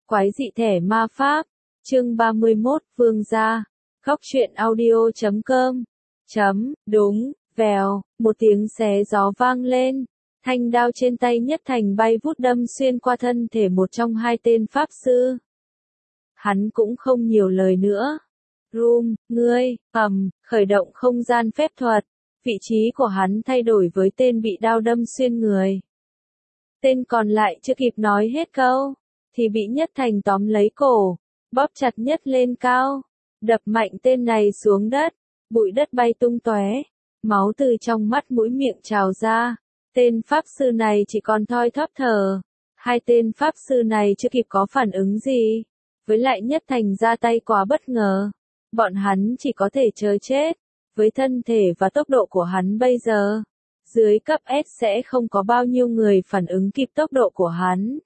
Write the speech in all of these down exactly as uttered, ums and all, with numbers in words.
Quái dị thẻ ma pháp, chương ba mươi mốt, Vương gia. Góc truyện audio chấm com. Chấm, đúng, vèo, một tiếng xé gió vang lên. Thanh đao trên tay Nhất Thành bay vút đâm xuyên qua thân thể một trong hai tên pháp sư. Hắn cũng không nhiều lời nữa. Rum, ngươi, ầm, khởi động không gian phép thuật. Vị trí của hắn thay đổi với tên bị đao đâm xuyên người. Tên còn lại chưa kịp nói hết câu, thì bị Nhất Thành tóm lấy cổ, bóp chặt nhất lên cao, đập mạnh tên này xuống đất, bụi đất bay tung tóe, máu từ trong mắt mũi miệng trào ra. Tên pháp sư này chỉ còn thoi thóp thở. Hai tên pháp sư này chưa kịp có phản ứng gì, với lại Nhất Thành ra tay quá bất ngờ, bọn hắn chỉ có thể chờ chết. Với thân thể và tốc độ của hắn bây giờ, dưới cấp S sẽ không có bao nhiêu người phản ứng kịp tốc độ của hắn.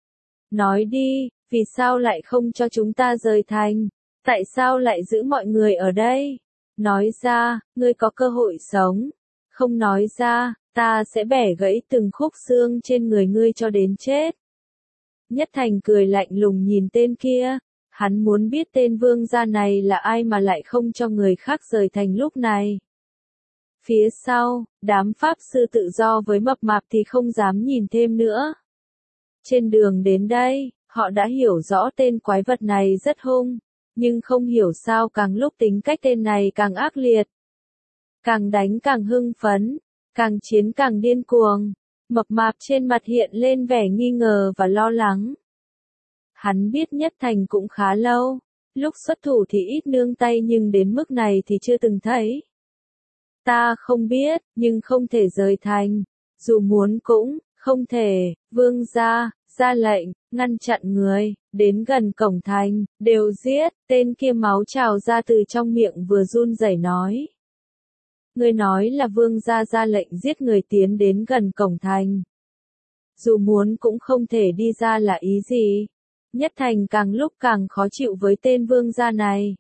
Nói đi, vì sao lại không cho chúng ta rời thành? Tại sao lại giữ mọi người ở đây? Nói ra, ngươi có cơ hội sống. Không nói ra, ta sẽ bẻ gãy từng khúc xương trên người ngươi cho đến chết. Nhất Thành cười lạnh lùng nhìn tên kia. Hắn muốn biết tên vương gia này là ai mà lại không cho người khác rời thành lúc này. Phía sau, đám pháp sư tự do với mập mạp thì không dám nhìn thêm nữa. Trên đường đến đây, họ đã hiểu rõ tên quái vật này rất hung, nhưng không hiểu sao càng lúc tính cách tên này càng ác liệt. Càng đánh càng hưng phấn, càng chiến càng điên cuồng. Mập mạp trên mặt hiện lên vẻ nghi ngờ và lo lắng. Hắn biết Nhất Thành cũng khá lâu, lúc xuất thủ thì ít nương tay nhưng đến mức này thì chưa từng thấy. Ta không biết, nhưng không thể rời thành, dù muốn cũng, không thể. Vương gia, ra lệnh, ngăn chặn người, đến gần cổng thành, đều giết. Tên kia máu trào ra từ trong miệng vừa run rẩy nói. Người nói là vương gia ra lệnh giết người tiến đến gần cổng thành. Dù muốn cũng không thể đi ra là ý gì? Nhất Thành càng lúc càng khó chịu với tên vương gia này.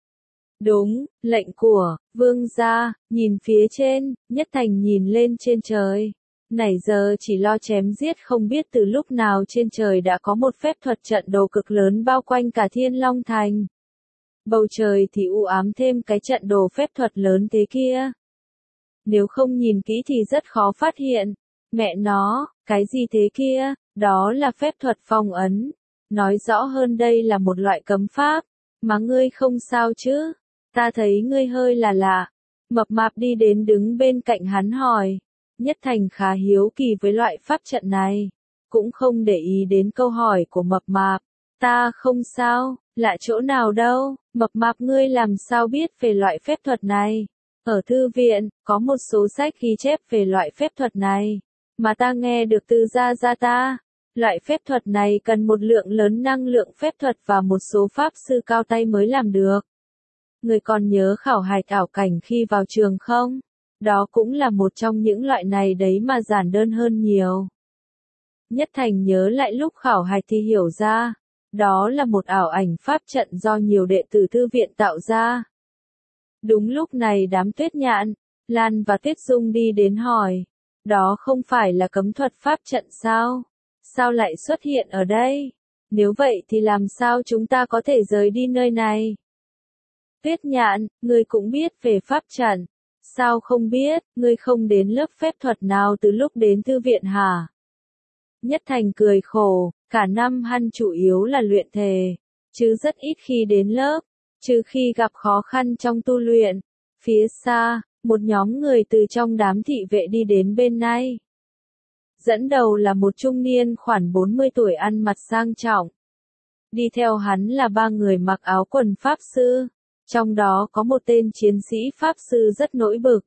Đúng, lệnh của vương gia. Nhìn phía trên, Nhất Thành nhìn lên trên trời. Nãy giờ chỉ lo chém giết, không biết từ lúc nào trên trời đã có một phép thuật trận đồ cực lớn bao quanh cả Thiên Long Thành. Bầu trời thì u ám thêm cái trận đồ phép thuật lớn thế kia. Nếu không nhìn kỹ thì rất khó phát hiện. Mẹ nó, cái gì thế kia? Đó là phép thuật phong ấn. Nói rõ hơn đây là một loại cấm pháp. Mà ngươi không sao chứ? Ta thấy ngươi hơi là lạ. Mập mạp đi đến đứng bên cạnh hắn hỏi. Nhất Thành khá hiếu kỳ với loại pháp trận này. Cũng không để ý đến câu hỏi của mập mạp. Ta không sao, lạ chỗ nào đâu. Mập mạp ngươi làm sao biết về loại phép thuật này? Ở thư viện, có một số sách ghi chép về loại phép thuật này. Mà ta nghe được từ gia gia ta. Loại phép thuật này cần một lượng lớn năng lượng phép thuật và một số pháp sư cao tay mới làm được. Người còn nhớ khảo hạch ảo cảnh khi vào trường không? Đó cũng là một trong những loại này đấy mà giản đơn hơn nhiều. Nhất Thành nhớ lại lúc khảo hạch thì hiểu ra. Đó là một ảo ảnh pháp trận do nhiều đệ tử thư viện tạo ra. Đúng lúc này đám Tuyết Nhạn, Lan và Tuyết Dung đi đến hỏi. Đó không phải là cấm thuật pháp trận sao? Sao lại xuất hiện ở đây? Nếu vậy thì làm sao chúng ta có thể rời đi nơi này? Tuyết Nhạn, ngươi cũng biết về pháp trận. Sao không biết, ngươi không đến lớp phép thuật nào từ lúc đến thư viện hả? Nhất Thành cười khổ, cả năm hắn chủ yếu là luyện thể, chứ rất ít khi đến lớp, trừ khi gặp khó khăn trong tu luyện. Phía xa, một nhóm người từ trong đám thị vệ đi đến bên này. Dẫn đầu là một trung niên khoảng bốn mươi tuổi ăn mặc sang trọng. Đi theo hắn là ba người mặc áo quần pháp sư. Trong đó có một tên chiến sĩ pháp sư rất nổi bực.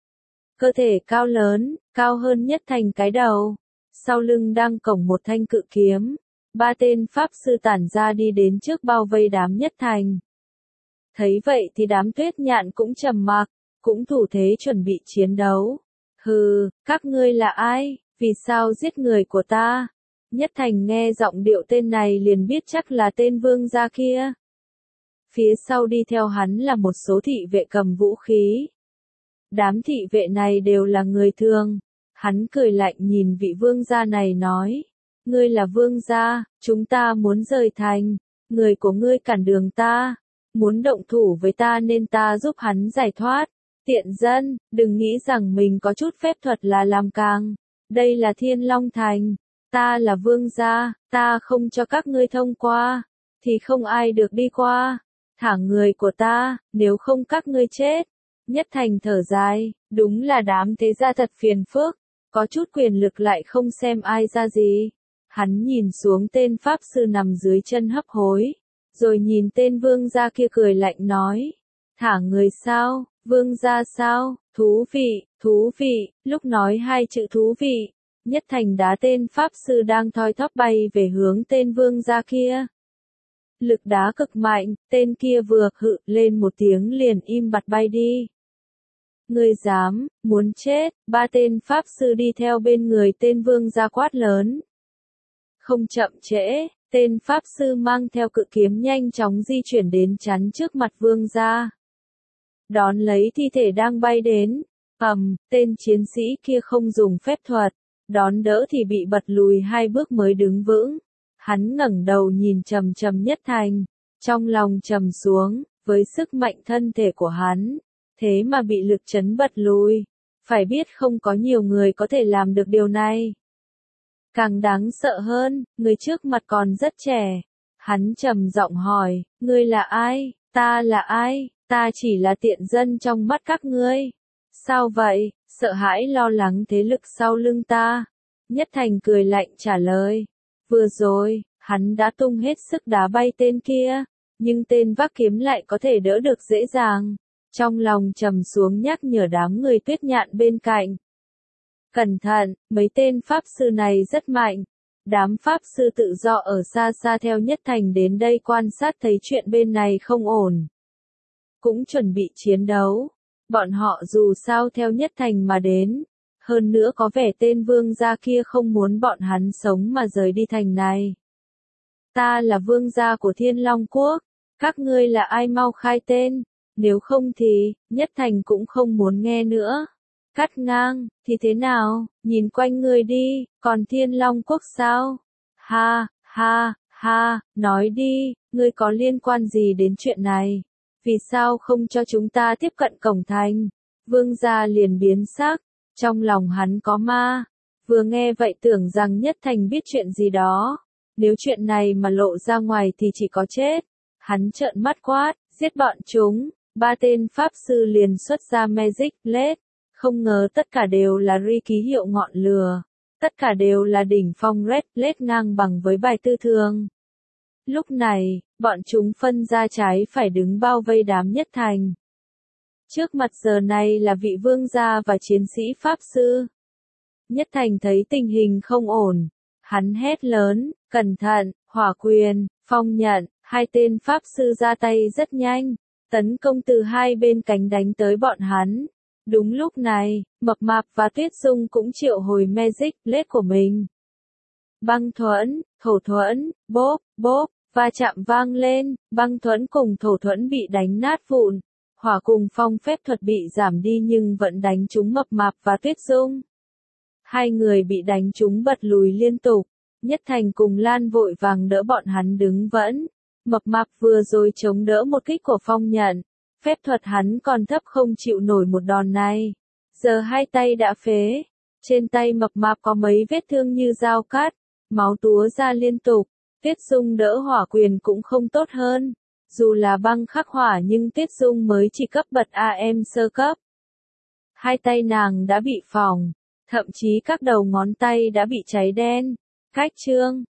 Cơ thể cao lớn, cao hơn Nhất Thành cái đầu. Sau lưng đang cổng một thanh cự kiếm. Ba tên pháp sư tản ra đi đến trước bao vây đám Nhất Thành. Thấy vậy thì đám Tuyết Nhạn cũng trầm mặc, cũng thủ thế chuẩn bị chiến đấu. Hừ, các ngươi là ai? Vì sao giết người của ta? Nhất Thành nghe giọng điệu tên này liền biết chắc là tên vương gia kia. Phía sau đi theo hắn là một số thị vệ cầm vũ khí. Đám thị vệ này đều là người thường. Hắn cười lạnh nhìn vị vương gia này nói. ngươi là vương gia, chúng ta muốn rời thành, người của ngươi cản đường ta, muốn động thủ với ta nên ta giúp hắn giải thoát. Tiện dân, đừng nghĩ rằng mình có chút phép thuật là làm càng. Đây là Thiên Long Thành, ta là vương gia, ta không cho các ngươi thông qua, thì không ai được đi qua. Thả người của ta, nếu không các ngươi chết. Nhất Thành thở dài, đúng là đám thế gia thật phiền phức, có chút quyền lực lại không xem ai ra gì. Hắn nhìn xuống tên pháp sư nằm dưới chân hấp hối, rồi nhìn tên vương gia kia cười lạnh nói, thả người sao, vương gia sao, thú vị, thú vị, lúc nói hai chữ thú vị, Nhất Thành đá tên pháp sư đang thoi thóp bay về hướng tên vương gia kia. Lực đá cực mạnh, tên kia vừa hự lên một tiếng liền im bặt bay đi. Ngươi dám, muốn chết, ba tên pháp sư đi theo bên người tên vương gia quát lớn. Không chậm trễ, tên pháp sư mang theo cự kiếm nhanh chóng di chuyển đến chắn trước mặt vương gia. Đón lấy thi thể đang bay đến, ầm, tên chiến sĩ kia không dùng phép thuật, đón đỡ thì bị bật lùi hai bước mới đứng vững. Hắn ngẩng đầu nhìn trầm trầm Nhất Thành, trong lòng trầm xuống, với sức mạnh thân thể của hắn, thế mà bị lực chấn bật lùi. Phải biết không có nhiều người có thể làm được điều này. Càng đáng sợ hơn, người trước mặt còn rất trẻ. Hắn trầm giọng hỏi, ngươi là ai, ta là ai, ta chỉ là tiện dân trong mắt các ngươi. Sao vậy, sợ hãi lo lắng thế lực sau lưng ta. Nhất Thành cười lạnh trả lời. Vừa rồi, hắn đã tung hết sức đá bay tên kia, nhưng tên vác kiếm lại có thể đỡ được dễ dàng. Trong lòng trầm xuống nhắc nhở đám người Tuyết Nhạn bên cạnh. Cẩn thận, mấy tên pháp sư này rất mạnh. Đám pháp sư tự do ở xa xa theo Nhất Thành đến đây quan sát thấy chuyện bên này không ổn. Cũng chuẩn bị chiến đấu. Bọn họ dù sao theo Nhất Thành mà đến. Hơn nữa có vẻ tên vương gia kia không muốn bọn hắn sống mà rời đi thành này. Ta là vương gia của Thiên Long Quốc. Các ngươi là ai mau khai tên. Nếu không thì, Nhất Thành cũng không muốn nghe nữa. Cắt ngang, thì thế nào, nhìn quanh ngươi đi, còn Thiên Long Quốc sao? Ha, ha, ha, nói đi, ngươi có liên quan gì đến chuyện này? Vì sao không cho chúng ta tiếp cận cổng thành? Vương gia liền biến sắc, trong lòng hắn có ma. Vừa nghe vậy tưởng rằng Nhất Thành biết chuyện gì đó. Nếu chuyện này mà lộ ra ngoài thì chỉ có chết. Hắn trợn mắt quát, giết bọn chúng. Ba tên pháp sư liền xuất ra Magic Blade. Không ngờ tất cả đều là ri ký hiệu ngọn lửa. Tất cả đều là đỉnh phong Red Blade ngang bằng với bài tư thường. Lúc này, bọn chúng phân ra trái phải đứng bao vây đám Nhất Thành. Trước mặt giờ này là vị vương gia và chiến sĩ pháp sư. Nhất Thành thấy tình hình không ổn. Hắn hét lớn, cẩn thận, hỏa quyền, phong nhận, hai tên pháp sư ra tay rất nhanh. Tấn công từ hai bên cánh đánh tới bọn hắn. Đúng lúc này, Mập Mạp và Tuyết Dung cũng triệu hồi Magic Blade của mình. Băng thuẫn, thổ thuẫn, bốp, bốp, va chạm vang lên, băng thuẫn cùng thổ thuẫn bị đánh nát vụn. Hỏa cùng phong phép thuật bị giảm đi nhưng vẫn đánh trúng Mập Mạp và Tuyết Dung. Hai người bị đánh trúng bật lùi liên tục. Nhất Thành cùng Lan vội vàng đỡ bọn hắn đứng vẫn. Mập Mạp vừa rồi chống đỡ một kích của phong nhận. Phép thuật hắn còn thấp không chịu nổi một đòn này. Giờ hai tay đã phế. Trên tay Mập Mạp có mấy vết thương như dao cắt. Máu túa ra liên tục. Tuyết Dung đỡ hỏa quyền cũng không tốt hơn. Dù là băng khắc hỏa nhưng Tuyết Dung mới chỉ cấp bậc a em sơ cấp. Hai tay nàng đã bị phỏng. Thậm chí các đầu ngón tay đã bị cháy đen. Cách chương